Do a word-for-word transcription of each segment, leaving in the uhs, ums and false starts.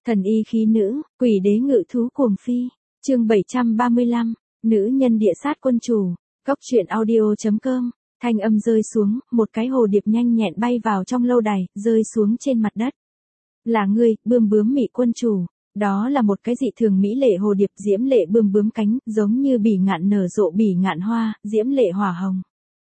Thần y khí nữ, quỷ đế ngự thú cuồng phi. Chương bảy trăm ba mươi lăm, nữ nhân địa sát quân chủ. Góc truyện audio chấm com. Thanh âm rơi xuống, một cái hồ điệp nhanh nhẹn bay vào trong lâu đài, rơi xuống trên mặt đất. Là ngươi, bươm bướm mị quân chủ. Đó là một cái dị thường mỹ lệ hồ điệp diễm lệ bươm bướm cánh, giống như bỉ ngạn nở rộ bỉ ngạn hoa, diễm lệ hỏa hồng.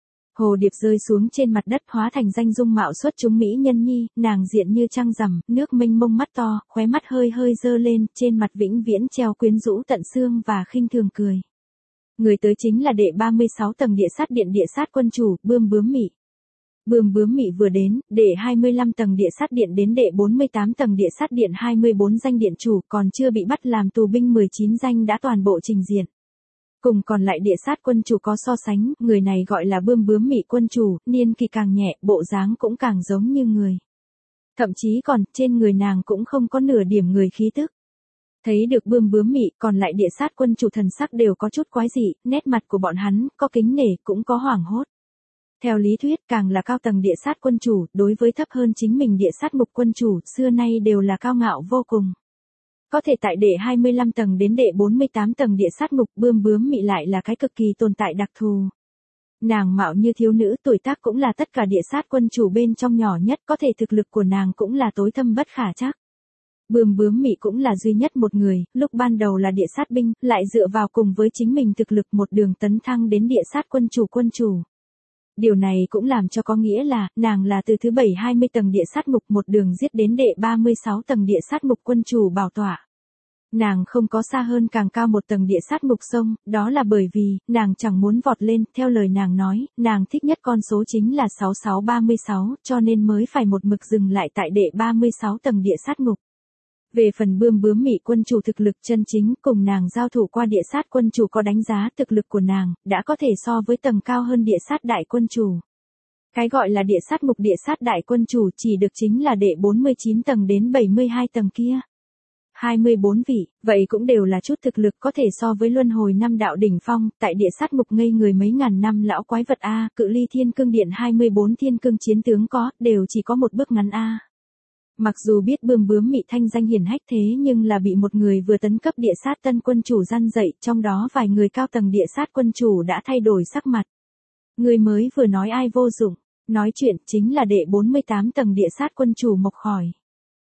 Hồ điệp rơi xuống trên mặt đất hóa thành danh dung mạo xuất chúng mỹ nhân nhi, nàng diện như trăng rằm, nước mênh mông mắt to, khóe mắt hơi hơi dơ lên, trên mặt vĩnh viễn treo quyến rũ tận xương và khinh thường cười. Người tới chính là đệ ba mươi sáu tầng địa sát điện địa sát quân chủ, bươm bướm mị. Bươm bướm mị vừa đến, đệ hai mươi lăm tầng địa sát điện đến đệ bốn mươi tám tầng địa sát điện hai mươi bốn danh điện chủ, còn chưa bị bắt làm tù binh mười chín danh đã toàn bộ trình diện. Cùng còn lại địa sát quân chủ có so sánh, người này gọi là bươm bướm mị quân chủ, niên kỳ càng nhẹ, bộ dáng cũng càng giống như người. Thậm chí còn, trên người nàng cũng không có nửa điểm người khí tức. Thấy được bươm bướm mị, còn lại địa sát quân chủ thần sắc đều có chút quái dị, nét mặt của bọn hắn, có kính nể, cũng có hoảng hốt. Theo lý thuyết, càng là cao tầng địa sát quân chủ, đối với thấp hơn chính mình địa sát mục quân chủ, xưa nay đều là cao ngạo vô cùng. Có thể tại đệ hai mươi lăm tầng đến đệ bốn mươi tám tầng địa sát mục, bươm bướm mị lại là cái cực kỳ tồn tại đặc thù. Nàng mạo như thiếu nữ, tuổi tác cũng là tất cả địa sát quân chủ bên trong nhỏ nhất, có thể thực lực của nàng cũng là tối thâm bất khả trắc. Bươm bướm mị cũng là duy nhất một người, lúc ban đầu là địa sát binh, lại dựa vào cùng với chính mình thực lực một đường tấn thăng đến địa sát quân chủ quân chủ. Điều này cũng làm cho có nghĩa là, nàng là từ thứ bảy hai mươi tầng địa sát mục một đường giết đến đệ ba mươi sáu tầng địa sát mục quân chủ bảo tọa. Nàng không có xa hơn càng cao một tầng địa sát mục sông, đó là bởi vì, nàng chẳng muốn vọt lên, theo lời nàng nói, nàng thích nhất con số chính là sáu sáu ba mươi sáu, cho nên mới phải một mực dừng lại tại đệ ba mươi sáu tầng địa sát mục. Về phần bươm bướm mị quân chủ thực lực chân chính, cùng nàng giao thủ qua địa sát quân chủ có đánh giá thực lực của nàng, đã có thể so với tầng cao hơn địa sát đại quân chủ. Cái gọi là địa sát mục địa sát đại quân chủ chỉ được chính là đệ bốn mươi chín tầng đến bảy mươi hai tầng kia. hai mươi bốn vị, vậy cũng đều là chút thực lực có thể so với luân hồi năm đạo đỉnh phong, tại địa sát mục ngây người mấy ngàn năm lão quái vật A, cự ly thiên cương điện hai mươi bốn thiên cương chiến tướng có, đều chỉ có một bước ngắn A. Mặc dù biết bươm bướm mị thanh danh hiển hách thế nhưng là bị một người vừa tấn cấp địa sát tân quân chủ gian dậy, trong đó vài người cao tầng địa sát quân chủ đã thay đổi sắc mặt. Người mới vừa nói ai vô dụng, nói chuyện chính là đệ bốn mươi tám tầng địa sát quân chủ Mộc Khỏi.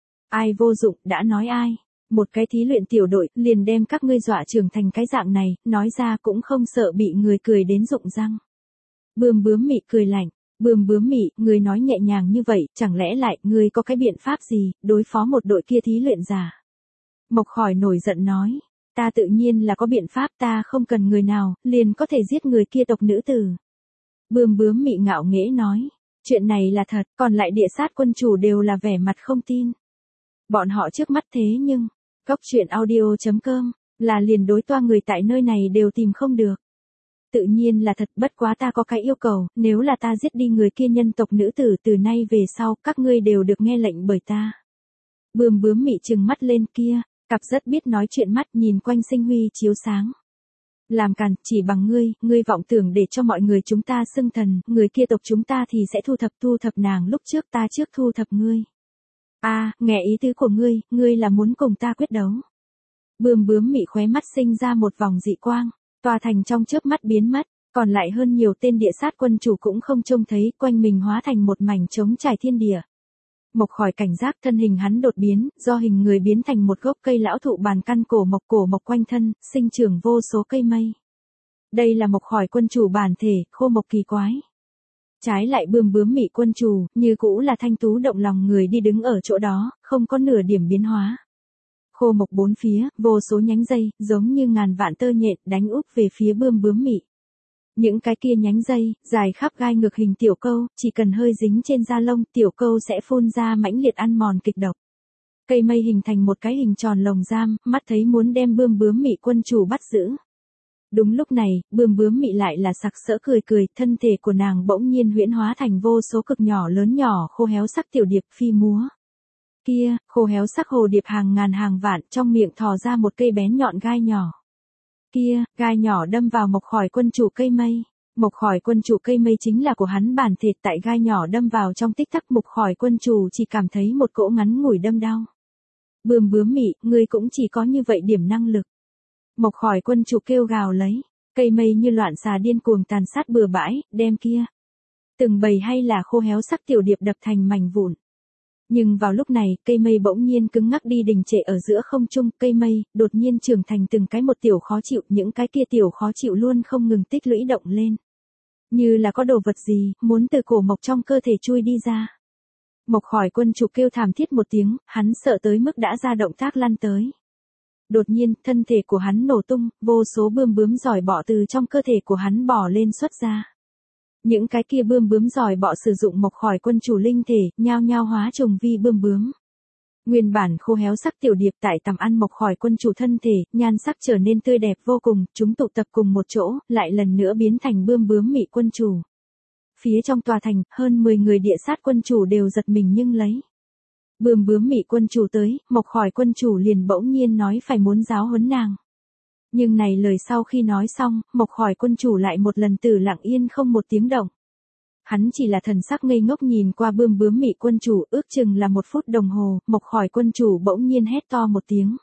Ai vô dụng, đã nói ai? Một cái thí luyện tiểu đội, liền đem các ngươi dọa trưởng thành cái dạng này, nói ra cũng không sợ bị người cười đến rụng răng. Bươm bướm mị cười lạnh. Bươm bướm mị, người nói nhẹ nhàng như vậy, chẳng lẽ lại, người có cái biện pháp gì, đối phó một đội kia thí luyện giả? Mộc Khỏi nổi giận nói, ta tự nhiên là có biện pháp, ta không cần người nào, liền có thể giết người kia tộc nữ tử. Bươm bướm mị ngạo nghễ nói, chuyện này là thật, còn lại địa sát quân chủ đều là vẻ mặt không tin. Bọn họ trước mắt thế nhưng, góc truyện audio chấm com, là liền đối toa người tại nơi này đều tìm không được. Tự nhiên là thật, bất quá ta có cái yêu cầu, nếu là ta giết đi người kia nhân tộc nữ tử từ nay về sau, các ngươi đều được nghe lệnh bởi ta. Bươm bướm mị trừng mắt lên kia, cặp rất biết nói chuyện mắt nhìn quanh sinh huy chiếu sáng. Làm càn, chỉ bằng ngươi, ngươi vọng tưởng để cho mọi người chúng ta xưng thần, người kia tộc chúng ta thì sẽ thu thập thu thập nàng lúc trước ta trước thu thập ngươi. A, à, nghe ý tứ của ngươi, ngươi là muốn cùng ta quyết đấu. Bươm bướm mị khóe mắt sinh ra một vòng dị quang. Tòa thành trong chớp mắt biến mất, còn lại hơn nhiều tên địa sát quân chủ cũng không trông thấy, quanh mình hóa thành một mảnh trống trải thiên địa. Mộc Khỏi cảnh giác, thân hình hắn đột biến, do hình người biến thành một gốc cây lão thụ bàn căn cổ mộc cổ mộc quanh thân, sinh trưởng vô số cây mây. Đây là Mộc Khỏi quân chủ bản thể, khô mộc kỳ quái. Trái lại bươm bướm mị quân chủ, như cũ là thanh tú động lòng người đi đứng ở chỗ đó, không có nửa điểm biến hóa. Khô mộc bốn phía, vô số nhánh dây, giống như ngàn vạn tơ nhện đánh úp về phía bươm bướm mị. Những cái kia nhánh dây, dài khắp gai ngược hình tiểu câu, chỉ cần hơi dính trên da lông, tiểu câu sẽ phun ra mãnh liệt ăn mòn kịch độc. Cây mây hình thành một cái hình tròn lồng giam, mắt thấy muốn đem bươm bướm mị quân chủ bắt giữ. Đúng lúc này, bươm bướm mị lại là sặc sỡ cười cười, thân thể của nàng bỗng nhiên huyễn hóa thành vô số cực nhỏ lớn nhỏ khô héo sắc tiểu điệp phi múa. Kia, khô héo sắc hồ điệp hàng ngàn hàng vạn, trong miệng thò ra một cây bén nhọn gai nhỏ. Kia, gai nhỏ đâm vào Mộc Khỏi quân chủ cây mây. Mộc Khỏi quân chủ cây mây chính là của hắn bản thể, tại gai nhỏ đâm vào trong tích tắc Mộc Khỏi quân chủ chỉ cảm thấy một cỗ ngắn ngủi đâm đau. Bươm bướm mị, ngươi cũng chỉ có như vậy điểm năng lực. Mộc Khỏi quân chủ kêu gào lấy, cây mây như loạn xà điên cuồng tàn sát bừa bãi, đem kia. Từng bầy hay là khô héo sắc tiểu điệp đập thành mảnh vụn. Nhưng vào lúc này, cây mây bỗng nhiên cứng ngắc đi đình trệ ở giữa không trung, cây mây, đột nhiên trưởng thành từng cái một tiểu khó chịu, những cái kia tiểu khó chịu luôn không ngừng tích lũy động lên. Như là có đồ vật gì, muốn từ cổ mộc trong cơ thể chui đi ra. Mộc Khỏi quân chủ kêu thảm thiết một tiếng, hắn sợ tới mức đã ra động tác lăn tới. Đột nhiên, thân thể của hắn nổ tung, vô số bươm bướm giỏi bọ từ trong cơ thể của hắn bò lên xuất ra. Những cái kia bươm bướm giỏi bọ sử dụng Mộc Khỏi quân chủ linh thể, nhao nhao hóa trùng vi bươm bướm. Nguyên bản khô héo sắc tiểu điệp tại tầm ăn Mộc Khỏi quân chủ thân thể, nhan sắc trở nên tươi đẹp vô cùng, chúng tụ tập cùng một chỗ, lại lần nữa biến thành bươm bướm mị quân chủ. Phía trong tòa thành, hơn mười người địa sát quân chủ đều giật mình nhưng lấy. Bươm bướm mị quân chủ tới, Mộc Khỏi quân chủ liền bỗng nhiên nói phải muốn giáo huấn nàng. Nhưng này lời sau khi nói xong, Mộc Khỏi quân chủ lại một lần tử lặng yên không một tiếng động. Hắn chỉ là thần sắc ngây ngốc nhìn qua bươm bướm mị quân chủ, ước chừng là một phút đồng hồ, Mộc Khỏi quân chủ bỗng nhiên hét to một tiếng.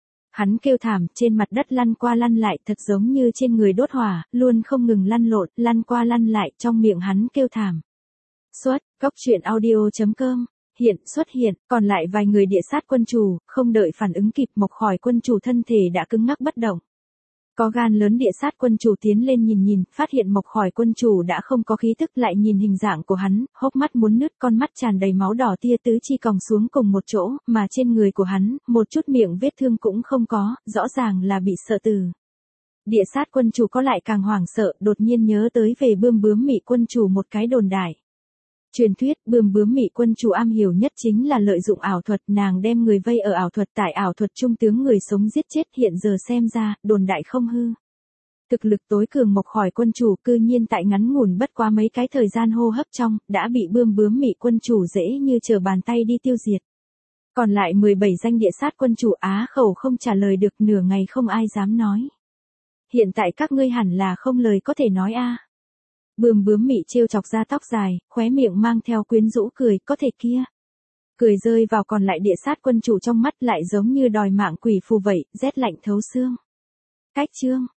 Hắn kêu thảm, trên mặt đất lăn qua lăn lại thật giống như trên người đốt hỏa, luôn không ngừng lăn lộn, lăn qua lăn lại, trong miệng hắn kêu thảm. Xuất, góc truyện audio chấm com, hiện, xuất hiện, còn lại vài người địa sát quân chủ, không đợi phản ứng kịp Mộc Khỏi quân chủ thân thể đã cứng ngắc bất động. Có gan lớn địa sát quân chủ tiến lên nhìn nhìn, phát hiện Mộc Khỏi quân chủ đã không có khí tức, lại nhìn hình dạng của hắn, hốc mắt muốn nứt, con mắt tràn đầy máu đỏ, tia tứ chi còng xuống cùng một chỗ, mà trên người của hắn, một chút miệng vết thương cũng không có, rõ ràng là bị sợ từ. Địa sát quân chủ có lại càng hoảng sợ, đột nhiên nhớ tới về bươm bướm mị quân chủ một cái đồn đại. Truyền thuyết, bươm bướm mị quân chủ am hiểu nhất chính là lợi dụng ảo thuật, nàng đem người vây ở ảo thuật, tại ảo thuật trung tướng người sống giết chết, hiện giờ xem ra, đồn đại không hư. Thực lực tối cường Mộc Khỏi quân chủ cư nhiên tại ngắn ngủn bất quá mấy cái thời gian hô hấp trong, đã bị bươm bướm mị quân chủ dễ như trở bàn tay đi tiêu diệt. Còn lại mười bảy danh địa sát quân chủ á khẩu không trả lời được, nửa ngày không ai dám nói. Hiện tại các ngươi hẳn là không lời có thể nói a. Bươm bướm mị trêu chọc ra tóc dài, khóe miệng mang theo quyến rũ cười, có thể kia. Cười rơi vào còn lại địa sát quân chủ trong mắt lại giống như đòi mạng quỷ phù vậy, rét lạnh thấu xương. Cách chương.